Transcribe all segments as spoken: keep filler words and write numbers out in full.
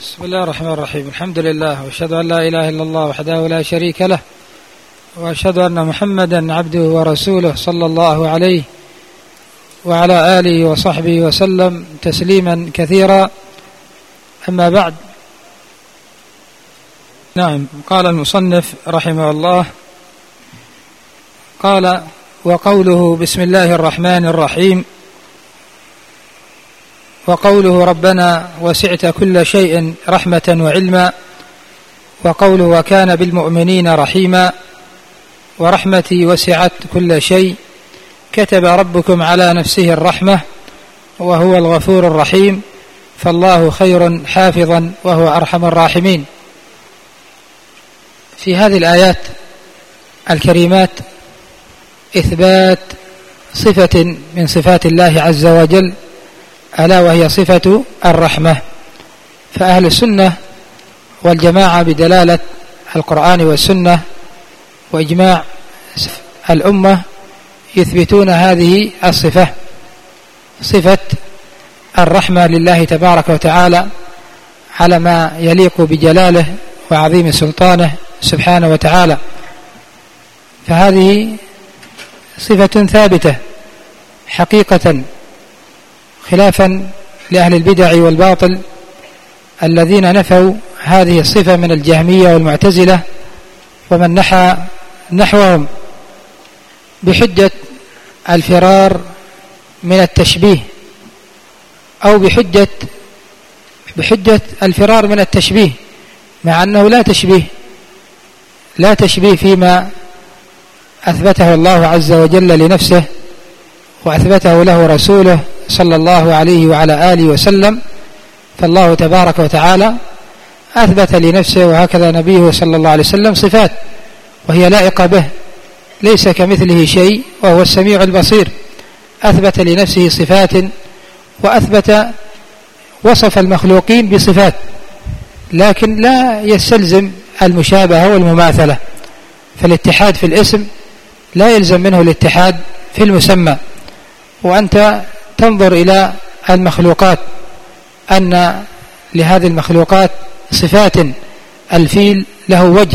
بسم الله الرحمن الرحيم. الحمد لله، وأشهد أن لا إله إلا الله وحده لا شريك له، وأشهد أن محمدا عبده ورسوله صلى الله عليه وعلى آله وصحبه وسلم تسليما كثيرا. أما بعد، نعم، قال المصنف رحمه الله، قال: وقوله بسم الله الرحمن الرحيم، وقوله ربنا وسعت كل شيء رحمة وعلما، وقوله وكان بالمؤمنين رحيما، ورحمتي وسعت كل شيء، كتب ربكم على نفسه الرحمة وهو الغفور الرحيم، فالله خير حافظا وهو أرحم الراحمين. في هذه الآيات الكريمات إثبات صفة من صفات الله عز وجل، ألا وهي صفة الرحمة. فأهل السنة والجماعة بدلالة القرآن والسنة وإجماع الأمة يثبتون هذه الصفة، صفة الرحمة لله تبارك وتعالى على ما يليق بجلاله وعظيم سلطانه سبحانه وتعالى. فهذه صفة ثابتة حقيقة، خلافا لأهل البدع والباطل الذين نفوا هذه الصفة من الجهمية والمعتزلة ومن نحى نحوهم بحجة الفرار من التشبيه، أو بحجة بحجة الفرار من التشبيه، مع أنه لا تشبيه لا تشبيه فيما أثبته الله عز وجل لنفسه وأثبته له رسوله صلى الله عليه وعلى آله وسلم. فالله تبارك وتعالى أثبت لنفسه وهكذا نبيه صلى الله عليه وسلم صفات وهي لائقة به، ليس كمثله شيء وهو السميع البصير. أثبت لنفسه صفات وأثبت وصف المخلوقين بصفات، لكن لا يستلزم المشابهة والمماثلة، فالاتحاد في الاسم لا يلزم منه الاتحاد في المسمى. وأنت تنظر إلى المخلوقات أن لهذه المخلوقات صفات، الفيل له وجه،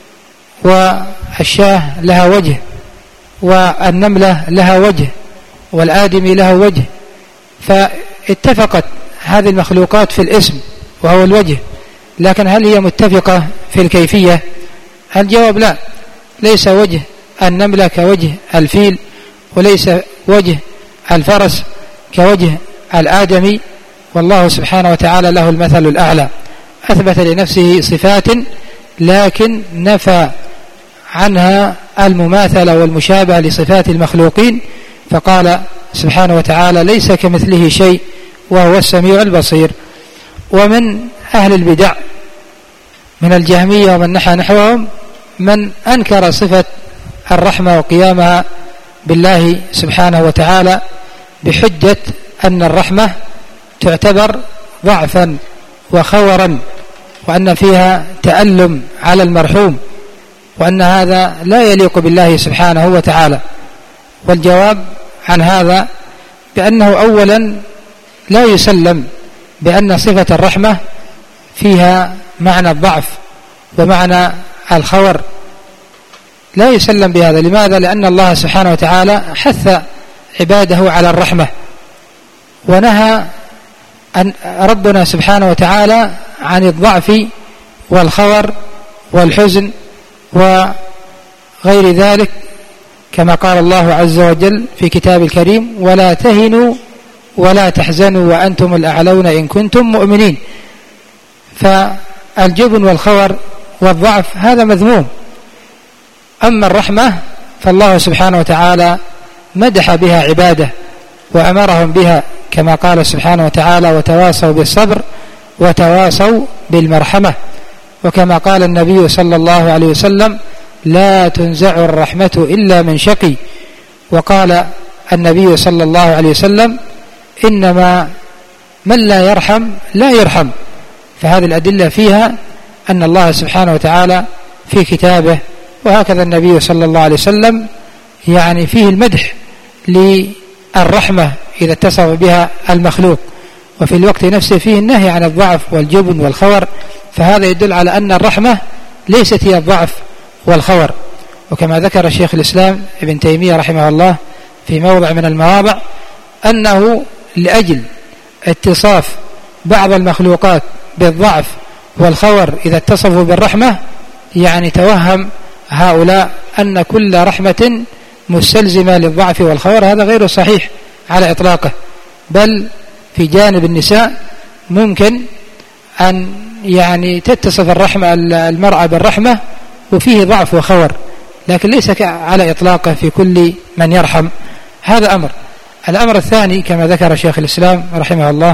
والشاه لها وجه، والنملة لها وجه، والآدمي له وجه، فاتفقت هذه المخلوقات في الاسم وهو الوجه، لكن هل هي متفقة في الكيفية؟ الجواب لا، ليس وجه النملة كوجه الفيل، وليس وجه الفرس كوجه الآدمي، والله سبحانه وتعالى له المثل الأعلى. أثبت لنفسه صفات لكن نفى عنها المماثلة والمشابهة لصفات المخلوقين، فقال سبحانه وتعالى ليس كمثله شيء وهو السميع البصير. ومن أهل البدع من الجهمية ومن نحى نحوهم من أنكر صفة الرحمة وقيامها بالله سبحانه وتعالى بحجة أن الرحمة تعتبر ضعفا وخورا، وأن فيها تألم على المرحوم، وأن هذا لا يليق بالله سبحانه وتعالى. والجواب عن هذا بأنه أولا لا يسلم بأن صفة الرحمة فيها معنى الضعف ومعنى الخور، لا يسلم بهذا. لماذا؟ لأن الله سبحانه وتعالى حث عباده على الرحمة، ونهى أن ربنا سبحانه وتعالى عن الضعف والخور والحزن وغير ذلك، كما قال الله عز وجل في كتاب الكريم: ولا تهنوا ولا تحزنوا وأنتم الأعلون إن كنتم مؤمنين. فالجبن والخور والضعف هذا مذموم. أما الرحمة فالله سبحانه وتعالى مدح بها عباده وأمرهم بها، كما قال سبحانه وتعالى: وتواصوا بالصبر وتواصوا بالمرحمة. وكما قال النبي صلى الله عليه وسلم: لا تنزع الرحمة إلا من شقي. وقال النبي صلى الله عليه وسلم: إنما من لا يرحم لا يرحم. فهذه الأدلة فيها أن الله سبحانه وتعالى في كتابه، وهكذا النبي صلى الله عليه وسلم، يعني فيه المدح للرحمة إذا اتصف بها المخلوق، وفي الوقت نفسه فيه النهي عن الضعف والجبن والخور، فهذا يدل على أن الرحمة ليست هي الضعف والخور. وكما ذكر شيخ الإسلام ابن تيمية رحمه الله في موضع من المواضع أنه لأجل اتصاف بعض المخلوقات بالضعف والخور إذا اتصفوا بالرحمة، يعني توهم هؤلاء أن كل رحمة مستلزمة للضعف والخور، هذا غير صحيح على إطلاقه، بل في جانب النساء ممكن أن يعني تتصف الرحمة المرأة بالرحمة وفيه ضعف وخور، لكن ليس على إطلاقه في كل من يرحم. هذا أمر. الأمر الثاني كما ذكر شيخ الإسلام رحمه الله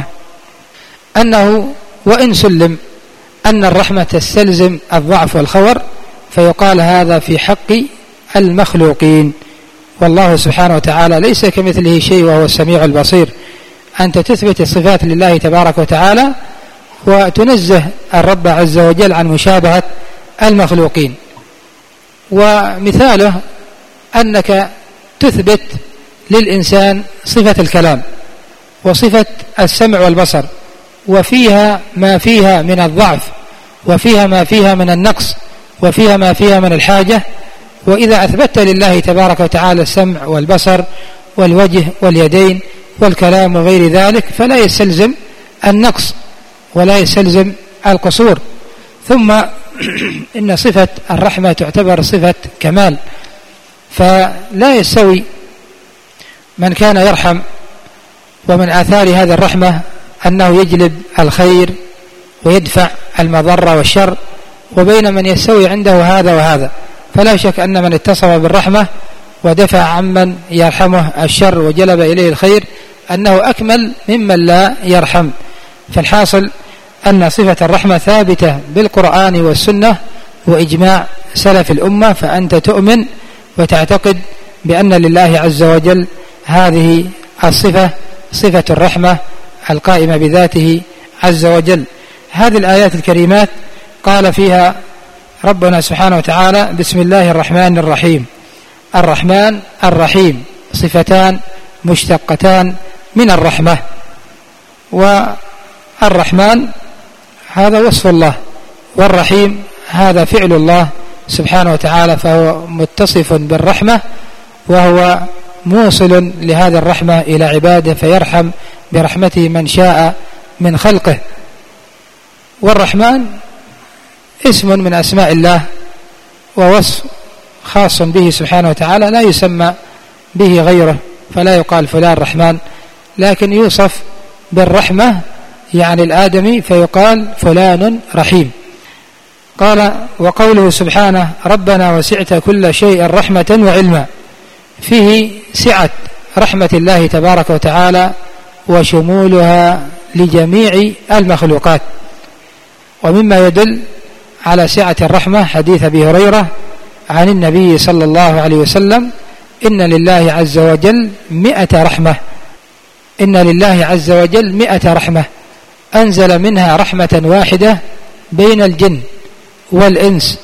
أنه وإن سلم أن الرحمة تستلزم الضعف والخور، فيقال هذا في حق المخلوقين، والله سبحانه وتعالى ليس كمثله شيء وهو السميع البصير. أنت تثبت الصفات لله تبارك وتعالى وتنزه الرب عز وجل عن مشابهة المخلوقين. ومثاله أنك تثبت للإنسان صفة الكلام وصفة السمع والبصر، وفيها ما فيها من الضعف وفيها ما فيها من النقص وفيها ما فيها من الحاجة. وإذا أثبت لله تبارك وتعالى السمع والبصر والوجه واليدين والكلام وغير ذلك فلا يستلزم النقص ولا يستلزم القصور. ثم إن صفة الرحمة تعتبر صفة كمال، فلا يستوي من كان يرحم ومن آثار هذه الرحمة أنه يجلب الخير ويدفع المضر والشر، وبين من يستوي عنده هذا وهذا. فلا شك أن من اتصف بالرحمة ودفع عمن يرحمه الشر وجلب إليه الخير أنه أكمل ممن لا يرحم. فالحاصل أن صفة الرحمة ثابتة بالقرآن والسنة وإجماع سلف الأمة، فأنت تؤمن وتعتقد بأن لله عز وجل هذه الصفة، صفة الرحمة القائمة بذاته عز وجل. هذه الآيات الكريمات قال فيها ربنا سبحانه وتعالى: بسم الله الرحمن الرحيم. الرحمن الرحيم صفتان مشتقتان من الرحمة، والرحمن هذا وصف الله، والرحيم هذا فعل الله سبحانه وتعالى، فهو متصف بالرحمة وهو موصل لهذه الرحمة إلى عباده فيرحم برحمته من شاء من خلقه. والرحمن اسم من أسماء الله ووصف خاص به سبحانه وتعالى لا يسمى به غيره، فلا يقال فلان رحمن، لكن يوصف بالرحمة يعني الآدمي فيقال فلان رحيم. قال: وقوله سبحانه: ربنا وسعت كل شيء رحمة وعلما، فيه سعة رحمة الله تبارك وتعالى وشمولها لجميع المخلوقات. ومما يدل على سعة الرحمة حديث أبي هريرة عن النبي صلى الله عليه وسلم: إن لله عز وجل مئة رحمة إن لله عز وجل مئة رحمة أنزل منها رحمة واحدة بين الجن والإنس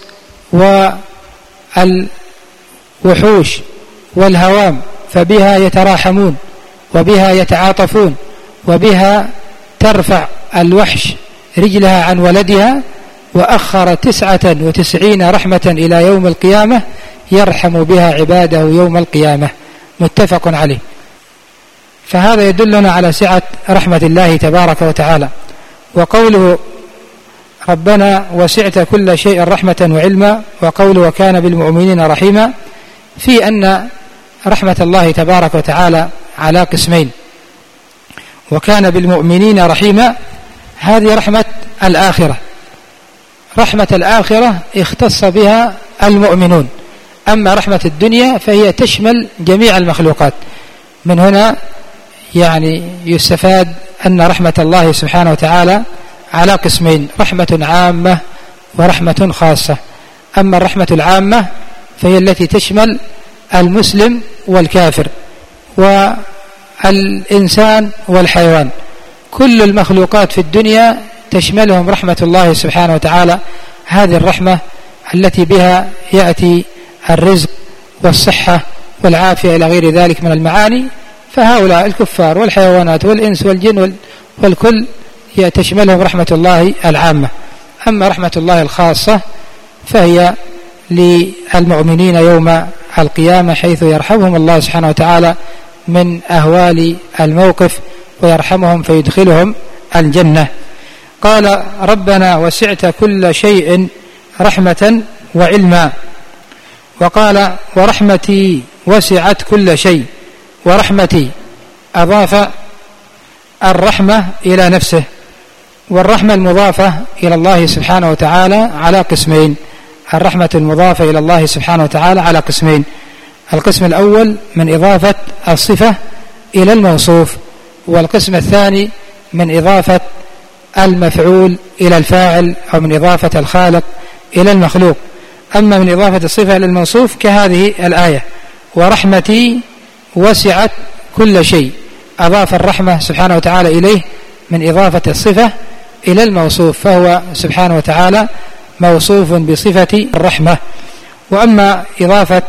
والوحوش والهوام، فبها يتراحمون وبها يتعاطفون وبها ترفع الوحش رجلها عن ولدها، وأخر تسعة وتسعين رحمة إلى يوم القيامة يرحم بها عباده يوم القيامة. متفق عليه. فهذا يدلنا على سعة رحمة الله تبارك وتعالى. وقوله ربنا وسعت كل شيء رحمة وعلما، وقوله وكان بالمؤمنين رحيما، في أن رحمة الله تبارك وتعالى على قسمين. وكان بالمؤمنين رحيما هذه رحمة الآخرة، رحمة الآخرة اختص بها المؤمنون، أما رحمة الدنيا فهي تشمل جميع المخلوقات. من هنا يعني يستفاد أن رحمة الله سبحانه وتعالى على قسمين: رحمة عامة ورحمة خاصة. أما الرحمة العامة فهي التي تشمل المسلم والكافر والإنسان والحيوان، كل المخلوقات في الدنيا تشملهم رحمة الله سبحانه وتعالى. هذه الرحمة التي بها يأتي الرزق والصحة والعافية إلى غير ذلك من المعاني. فهؤلاء الكفار والحيوانات والإنس والجن والكل هي تشملهم رحمة الله العامة. أما رحمة الله الخاصة فهي للمؤمنين يوم القيامة، حيث يرحمهم الله سبحانه وتعالى من أهوال الموقف ويرحمهم فيدخلهم الجنة. قال: ربنا وسعت كل شيء رحمة وعلما. وقال: ورحمتي وسعت كل شيء. ورحمتي أضاف الرحمة إلى نفسه، والرحمة المضافة إلى الله سبحانه وتعالى على قسمين. الرحمة المضافة إلى الله سبحانه وتعالى على قسمين: القسم الأول من إضافة الصفة إلى الموصوف، والقسم الثاني من إضافة المفعول إلى الفاعل، أو من إضافة الخالق إلى المخلوق. أما من إضافة الصفة إلى الموصوف كهذه الآية: ورحمتي وسعت كل شيء، أضاف الرحمة سبحانه وتعالى إليه من إضافة الصفة إلى الموصوف، فهو سبحانه وتعالى موصوف بصفة الرحمة. وأما إضافة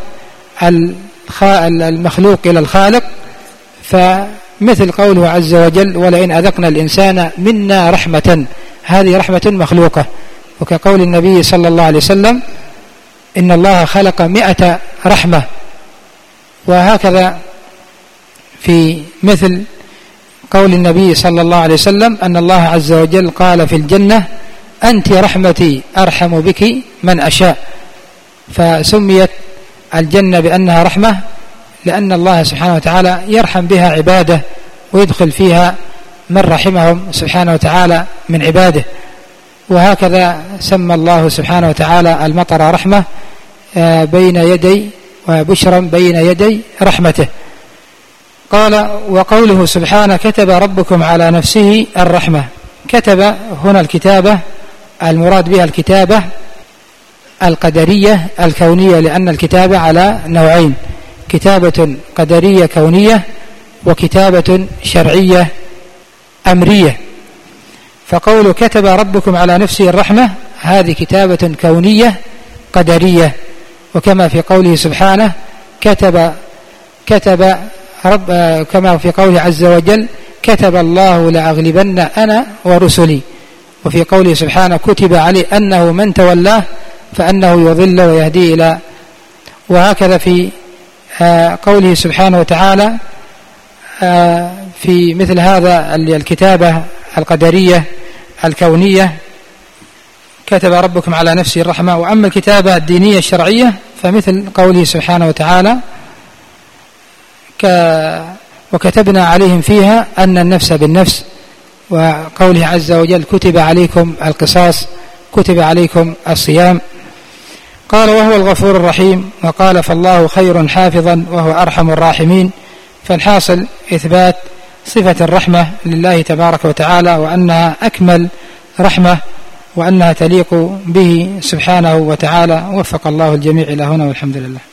المخلوق إلى الخالق فمثل قوله عز وجل: ولئن أذقنا الإنسان منا رحمة، هذه رحمة مخلوقة. وكقول النبي صلى الله عليه وسلم: إن الله خلق مئة رحمة. وهكذا في مثل قول النبي صلى الله عليه وسلم أن الله عز وجل قال في الجنة: أنت رحمتي أرحم بك من أشاء. فسميت الجنة بأنها رحمة لأن الله سبحانه وتعالى يرحم بها عباده ويدخل فيها من رحمهم سبحانه وتعالى من عباده. وهكذا سمى الله سبحانه وتعالى المطر رحمة بين يدي وبشرا بين يدي رحمته. قال: وقوله سبحانه: كتب ربكم على نفسه الرحمة. كتب هنا الكتابة المراد بها الكتابة القدرية الكونية، لأن الكتابة على نوعين: كتابة قدرية كونية وكتابة شرعية أمرية. فقول كتب ربكم على نفسه الرحمة هذه كتابة كونية قدرية، وكما في قوله سبحانه: كتب كتب رب كما في قوله عز وجل: كتب الله لأغلبن أنا ورسلي. وفي قوله سبحانه: كتب عليه أنه من تولاه فأنه يضل ويهدي إلى. وهكذا في قوله سبحانه وتعالى في مثل هذا الكتابة القدرية الكونية: كتب ربكم على نفسه الرحمة. وأما الكتابة الدينية الشرعية فمثل قوله سبحانه وتعالى: وكتبنا عليهم فيها أن النفس بالنفس. وقوله عز وجل: كتب عليكم القصاص، كتب عليكم الصيام. قال: وهو الغفور الرحيم. وقال: فالله خير حافظا وهو أرحم الراحمين. فالحاصل إثبات صفة الرحمة لله تبارك وتعالى، وأنها أكمل رحمة، وأنها تليق به سبحانه وتعالى. وفق الله الجميع إلى هنا، والحمد لله.